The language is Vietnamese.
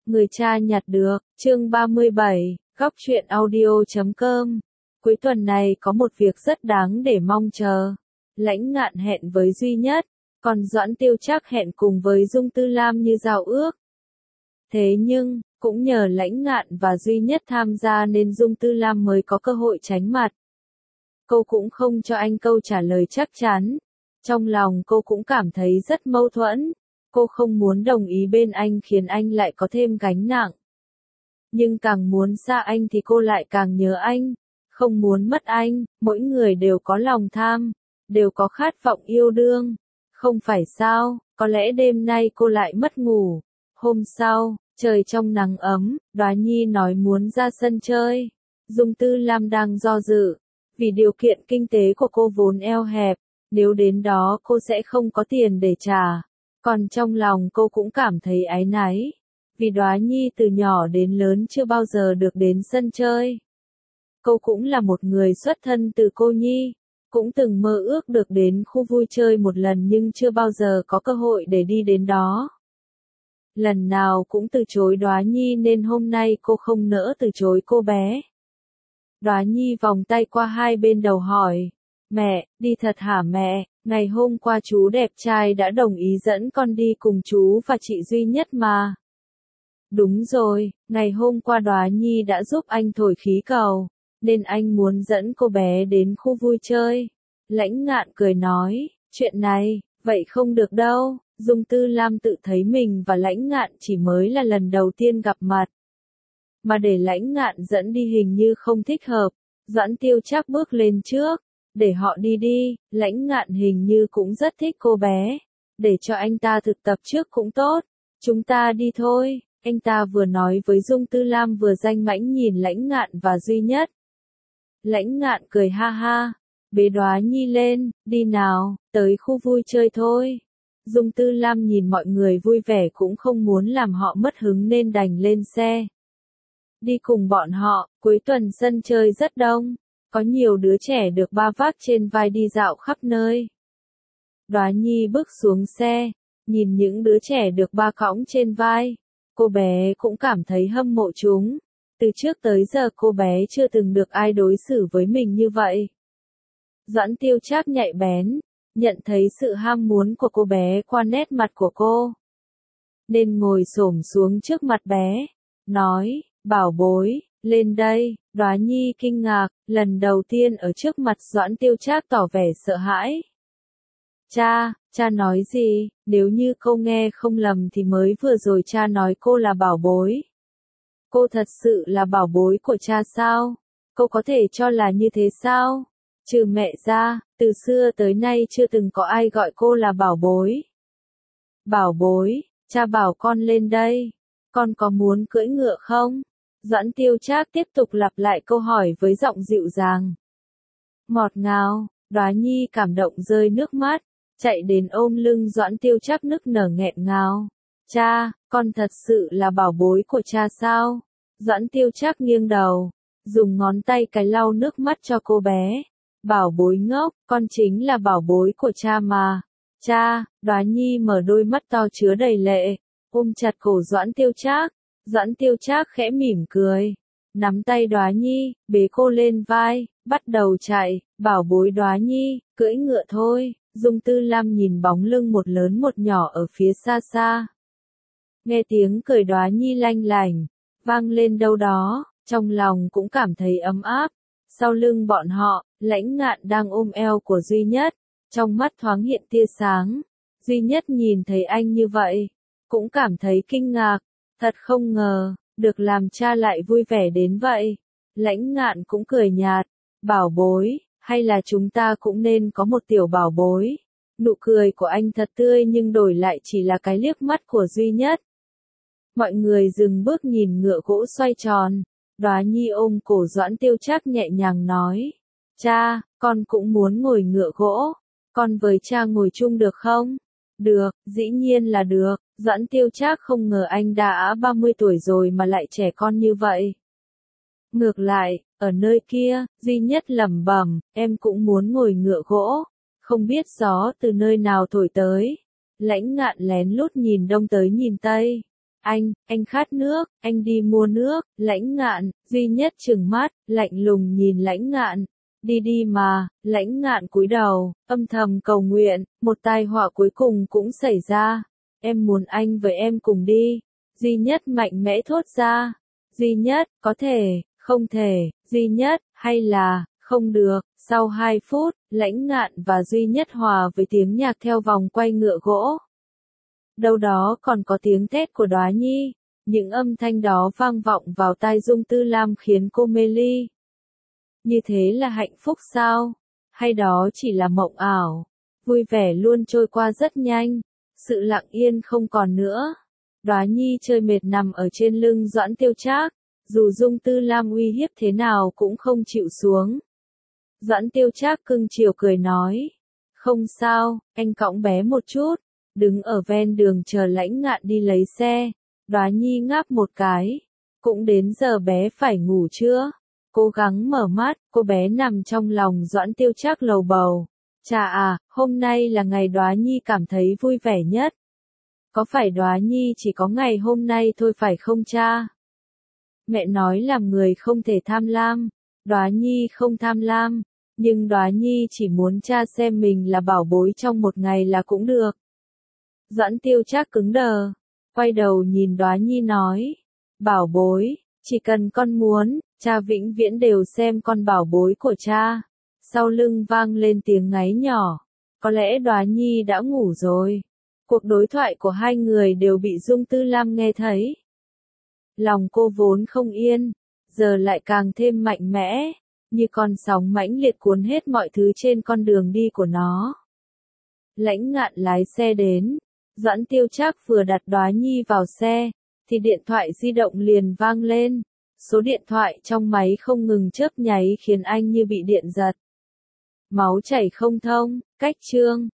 Người cha nhặt được, chương 37, góc truyện audio.com. Cuối tuần này có một việc rất đáng để mong chờ. Lãnh Ngạn hẹn với Duy Nhất, còn Doãn Tiêu Trác hẹn cùng với Dung Tư Lam như giao ước. Thế nhưng, cũng nhờ Lãnh Ngạn và Duy Nhất tham gia nên Dung Tư Lam mới có cơ hội tránh mặt. Cô cũng không cho anh câu trả lời chắc chắn. Trong lòng cô cũng cảm thấy rất mâu thuẫn. Cô không muốn đồng ý bên anh khiến anh lại có thêm gánh nặng. Nhưng càng muốn xa anh thì cô lại càng nhớ anh. Không muốn mất anh, mỗi người đều có lòng tham, đều có khát vọng yêu đương. Không phải sao, có lẽ đêm nay cô lại mất ngủ. Hôm sau, trời trong nắng ấm, Đóa Nhi nói muốn ra sân chơi. Dung Tư Lam đang do dự, vì điều kiện kinh tế của cô vốn eo hẹp, nếu đến đó cô sẽ không có tiền để trả. Còn trong lòng cô cũng cảm thấy áy náy, vì Đóa Nhi từ nhỏ đến lớn chưa bao giờ được đến sân chơi. Cô cũng là một người xuất thân từ cô nhi, cũng từng mơ ước được đến khu vui chơi một lần nhưng chưa bao giờ có cơ hội để đi đến đó. Lần nào cũng từ chối Đóa Nhi nên hôm nay cô không nỡ từ chối cô bé. Đóa Nhi vòng tay qua hai bên đầu hỏi, mẹ, đi thật hả mẹ? Ngày hôm qua chú đẹp trai đã đồng ý dẫn con đi cùng chú và chị Duy Nhất mà. Đúng rồi, ngày hôm qua Đóa Nhi đã giúp anh thổi khí cầu, nên anh muốn dẫn cô bé đến khu vui chơi. Lãnh Ngạn cười nói, chuyện này, vậy không được đâu. Dung Tư Lam tự thấy mình và Lãnh Ngạn chỉ mới là lần đầu tiên gặp mặt. Mà để Lãnh Ngạn dẫn đi hình như không thích hợp. Doãn Tiêu Trác bước lên trước. Để họ đi đi, Lãnh Ngạn hình như cũng rất thích cô bé. Để cho anh ta thực tập trước cũng tốt. Chúng ta đi thôi, anh ta vừa nói với Dung Tư Lam vừa danh mãnh nhìn Lãnh Ngạn và Duy Nhất. Lãnh Ngạn cười ha ha, bế Đóa Nhi lên, đi nào, tới khu vui chơi thôi. Dung Tư Lam nhìn mọi người vui vẻ cũng không muốn làm họ mất hứng nên đành lên xe. Đi cùng bọn họ, cuối tuần sân chơi rất đông. Có nhiều đứa trẻ được ba vác trên vai đi dạo khắp nơi. Đóa Nhi bước xuống xe, nhìn những đứa trẻ được ba cõng trên vai. Cô bé cũng cảm thấy hâm mộ chúng. Từ trước tới giờ cô bé chưa từng được ai đối xử với mình như vậy. Doãn Tiêu Trác nhạy bén, nhận thấy sự ham muốn của cô bé qua nét mặt của cô. Nên ngồi xổm xuống trước mặt bé, nói, bảo bối, lên đây. Đóa Nhi kinh ngạc, lần đầu tiên ở trước mặt Doãn Tiêu Trác tỏ vẻ sợ hãi. Cha nói gì? Nếu như cô nghe không lầm thì mới vừa rồi cha nói cô là bảo bối. Cô thật sự là bảo bối của cha sao? Cô có thể cho là như thế sao? Trừ mẹ ra, từ xưa tới nay chưa từng có ai gọi cô là bảo bối. Bảo bối, cha bảo con lên đây. Con có muốn cưỡi ngựa không? Doãn Tiêu Trác tiếp tục lặp lại câu hỏi với giọng dịu dàng. Ngọt ngào, Đóa Nhi cảm động rơi nước mắt, chạy đến ôm lưng Doãn Tiêu Trác nức nở nghẹn ngào. Cha, con thật sự là bảo bối của cha sao? Doãn Tiêu Trác nghiêng đầu, dùng ngón tay cái lau nước mắt cho cô bé. Bảo bối ngốc, con chính là bảo bối của cha mà. Cha, Đóa Nhi mở đôi mắt to chứa đầy lệ, ôm chặt cổ Doãn Tiêu Trác. Doãn Tiêu Trác khẽ mỉm cười, nắm tay Đóa Nhi, bế cô lên vai, bắt đầu chạy. Bảo bối Đóa Nhi, cưỡi ngựa thôi. Dung Tư Lam nhìn bóng lưng một lớn một nhỏ ở phía xa xa. Nghe tiếng cười Đóa Nhi lanh lảnh, vang lên đâu đó, trong lòng cũng cảm thấy ấm áp. Sau lưng bọn họ, Lãnh Ngạn đang ôm eo của Duy Nhất, trong mắt thoáng hiện tia sáng. Duy Nhất nhìn thấy anh như vậy, cũng cảm thấy kinh ngạc, thật không ngờ, được làm cha lại vui vẻ đến vậy. Lãnh Ngạn cũng cười nhạt, bảo bối, hay là chúng ta cũng nên có một tiểu bảo bối. Nụ cười của anh thật tươi nhưng đổi lại chỉ là cái liếc mắt của Duy Nhất. Mọi người dừng bước nhìn ngựa gỗ xoay tròn. Đóa Nhi ôm cổ Doãn Tiêu Trác nhẹ nhàng nói, cha, con cũng muốn ngồi ngựa gỗ, con với cha ngồi chung được không? Được, dĩ nhiên là được. Doãn Tiêu Trác không ngờ anh đã 30 tuổi rồi mà lại trẻ con như vậy. Ngược lại, ở nơi kia, Duy Nhất lẩm bẩm, em cũng muốn ngồi ngựa gỗ, không biết gió từ nơi nào thổi tới. Lãnh Ngạn lén lút nhìn đông tới nhìn tây. Anh khát nước, anh đi mua nước. Lãnh Ngạn, Duy Nhất trừng mắt, lạnh lùng nhìn Lãnh Ngạn. Đi đi mà. Lãnh Ngạn cúi đầu, âm thầm cầu nguyện, một tai họa cuối cùng cũng xảy ra. Em muốn anh với em cùng đi. Duy Nhất mạnh mẽ thốt ra. Duy Nhất, có thể, không thể. Duy Nhất, hay là, không được. Sau 2 phút, Lãnh Ngạn và Duy Nhất hòa với tiếng nhạc theo vòng quay ngựa gỗ. Đâu đó còn có tiếng thét của Đóa Nhi. Những âm thanh đó vang vọng vào tai Dung Tư Lam khiến cô mê ly. Như thế là hạnh phúc sao? Hay đó chỉ là mộng ảo? Vui vẻ luôn trôi qua rất nhanh. Sự lặng yên không còn nữa. Đóa Nhi chơi mệt nằm ở trên lưng Doãn Tiêu Trác. Dù Dung Tư Lam uy hiếp thế nào cũng không chịu xuống. Doãn Tiêu Trác cưng chiều cười nói. Không sao, anh cõng bé một chút. Đứng ở ven đường chờ Lãnh Ngạn đi lấy xe. Đóa Nhi ngáp một cái. Cũng đến giờ bé phải ngủ chưa? Cố gắng mở mắt, cô bé nằm trong lòng Doãn Tiêu Trác lầu bầu. Chà à, hôm nay là ngày Đóa Nhi cảm thấy vui vẻ nhất. Có phải Đóa Nhi chỉ có ngày hôm nay thôi phải không cha? Mẹ nói làm người không thể tham lam. Đóa Nhi không tham lam. Nhưng Đóa Nhi chỉ muốn cha xem mình là bảo bối trong một ngày là cũng được. Doãn Tiêu Trác cứng đờ. Quay đầu nhìn Đóa Nhi nói. Bảo bối, chỉ cần con muốn, cha vĩnh viễn đều xem con bảo bối của cha. Sau lưng vang lên tiếng ngáy nhỏ. Có lẽ Đóa Nhi đã ngủ rồi. Cuộc đối thoại của hai người đều bị Dung Tư Lam nghe thấy. Lòng cô vốn không yên, giờ lại càng thêm mạnh mẽ, như con sóng mãnh liệt cuốn hết mọi thứ trên con đường đi của nó. Lãnh Ngạn lái xe đến, Doãn Tiêu Trác vừa đặt Đóa Nhi vào xe, thì điện thoại di động liền vang lên. Số điện thoại trong máy không ngừng chớp nháy khiến anh như bị điện giật. Máu chảy không thông, cách chương.